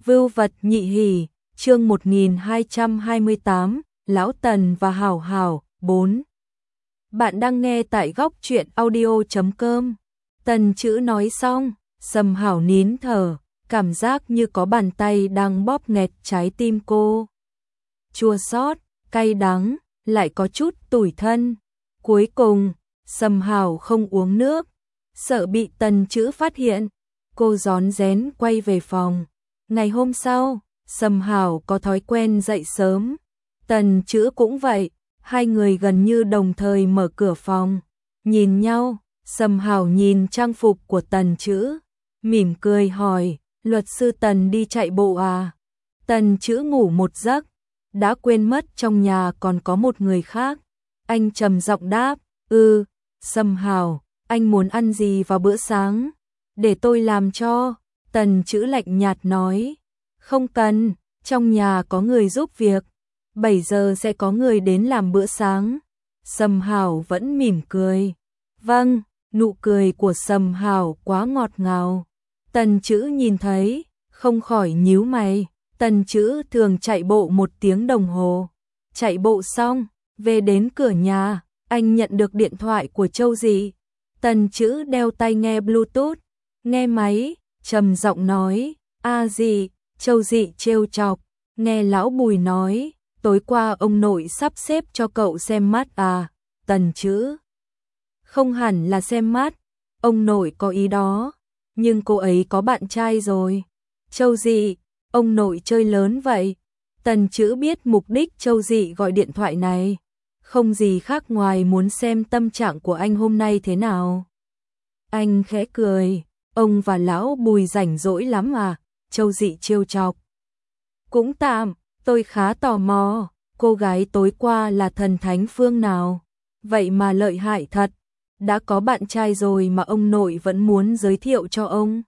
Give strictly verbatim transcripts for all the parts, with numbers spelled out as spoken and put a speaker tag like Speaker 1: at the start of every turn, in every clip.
Speaker 1: Vưu vật nhị hỉ, chương một nghìn hai trăm hai mươi tám, Lão Tần và Hảo Hảo, bốn. Bạn đang nghe tại góc truyện audio chấm com. Tần chữ nói xong, Sầm Hảo nín thở, cảm giác như có bàn tay đang bóp nghẹt trái tim cô. Chua xót, cay đắng, lại có chút tủi thân. Cuối cùng, Sầm Hảo không uống nước, sợ bị Tần chữ phát hiện. Cô rón rén quay về phòng. Ngày hôm sau, Sầm Hảo có thói quen dậy sớm. Tần chữ cũng vậy, hai người gần như đồng thời mở cửa phòng. Nhìn nhau, Sầm Hảo nhìn trang phục của Tần chữ, mỉm cười hỏi, luật sư Tần đi chạy bộ à? Tần chữ ngủ một giấc, đã quên mất trong nhà còn có một người khác. Anh trầm giọng đáp, ừ, Sầm Hảo, anh muốn ăn gì vào bữa sáng? Để tôi làm cho. Tần chữ lạnh nhạt nói, không cần, trong nhà có người giúp việc, bảy giờ sẽ có người đến làm bữa sáng. Sầm Hảo vẫn mỉm cười. Vâng, nụ cười của Sầm Hảo quá ngọt ngào. Tần chữ nhìn thấy, không khỏi nhíu mày. Tần chữ thường chạy bộ một tiếng đồng hồ. Chạy bộ xong, về đến cửa nhà, anh nhận được điện thoại của Châu Dị. Tần chữ đeo tai nghe Bluetooth, nghe máy, trầm giọng nói, a Dị. Châu Dị trêu chọc, nghe lão Bùi nói, tối qua ông nội sắp xếp cho cậu xem mắt à? Tần chữ, không hẳn là xem mắt, ông nội có ý đó, nhưng cô ấy có bạn trai rồi. Châu Dị, ông nội chơi lớn vậy. Tần chữ biết mục đích Châu Dị gọi điện thoại này, không gì khác ngoài muốn xem tâm trạng của anh hôm nay thế nào. Anh khẽ cười, ông và lão Bùi rảnh rỗi lắm à? Châu Dị trêu chọc. Cũng tạm, tôi khá tò mò, cô gái tối qua là thần thánh phương nào? Vậy mà lợi hại thật, đã có bạn trai rồi mà ông nội vẫn muốn giới thiệu cho ông.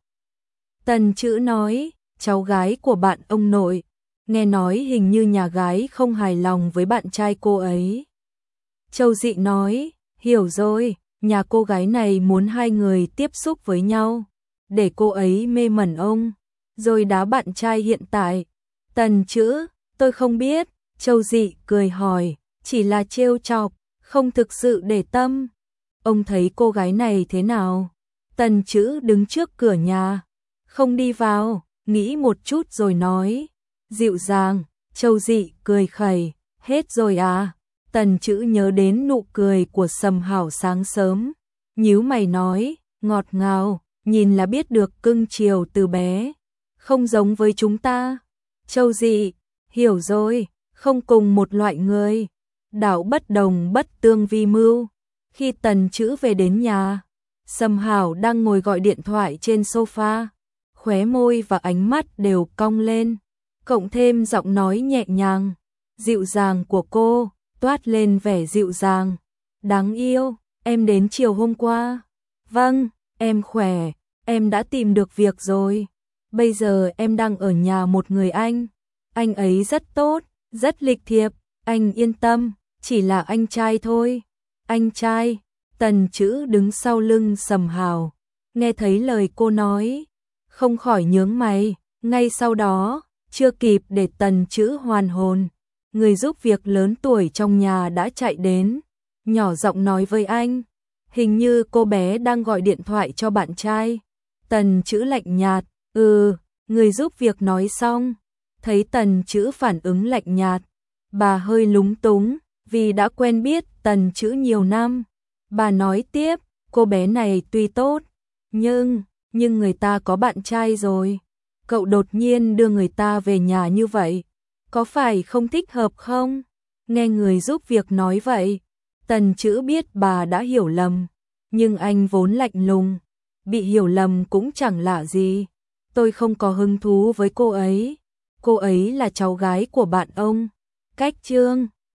Speaker 1: Tần chữ nói, cháu gái của bạn ông nội, nghe nói hình như nhà gái không hài lòng với bạn trai cô ấy. Châu Dị nói, hiểu rồi, nhà cô gái này muốn hai người tiếp xúc với nhau, để cô ấy mê mẩn ông, rồi đá bạn trai hiện tại. Tần chữ, tôi không biết. Châu Dị cười hỏi, chỉ là trêu chọc, không thực sự để tâm. Ông thấy cô gái này thế nào? Tần chữ đứng trước cửa nhà, không đi vào, nghĩ một chút rồi nói, dịu dàng. Châu Dị cười khẩy, hết rồi à? Tần chữ nhớ đến nụ cười của Sầm Hảo sáng sớm, nhíu mày nói, ngọt ngào, nhìn là biết được cưng chiều từ bé, không giống với chúng ta. Châu Dị, hiểu rồi, không cùng một loại người, đạo bất đồng bất tương vi mưu. Khi Tần chữ về đến nhà, Sầm Hảo đang ngồi gọi điện thoại trên sofa, khóe môi và ánh mắt đều cong lên, cộng thêm giọng nói nhẹ nhàng, dịu dàng của cô, toát lên vẻ dịu dàng. Đáng yêu, em đến chiều hôm qua. Vâng, em khỏe, em đã tìm được việc rồi. Bây giờ em đang ở nhà một người anh. Anh ấy rất tốt, rất lịch thiệp, anh yên tâm, chỉ là anh trai thôi. Anh trai? Tần chữ đứng sau lưng Sầm Hảo, nghe thấy lời cô nói, không khỏi nhướng mày. Ngay sau đó, chưa kịp để Tần chữ hoàn hồn, người giúp việc lớn tuổi trong nhà đã chạy đến, nhỏ giọng nói với anh, hình như cô bé đang gọi điện thoại cho bạn trai. Tần chữ lạnh nhạt, ừ, người giúp việc nói xong, thấy Tần chữ phản ứng lạnh nhạt, bà hơi lúng túng, vì đã quen biết Tần chữ nhiều năm. Bà nói tiếp, cô bé này tuy tốt, nhưng, nhưng người ta có bạn trai rồi. Cậu đột nhiên đưa người ta về nhà như vậy, có phải không thích hợp không? Nghe người giúp việc nói vậy, Tần chữ biết bà đã hiểu lầm, nhưng anh vốn lạnh lùng, bị hiểu lầm cũng chẳng lạ gì. Tôi không có hứng thú với cô ấy, cô ấy là cháu gái của bạn ông. Cách chương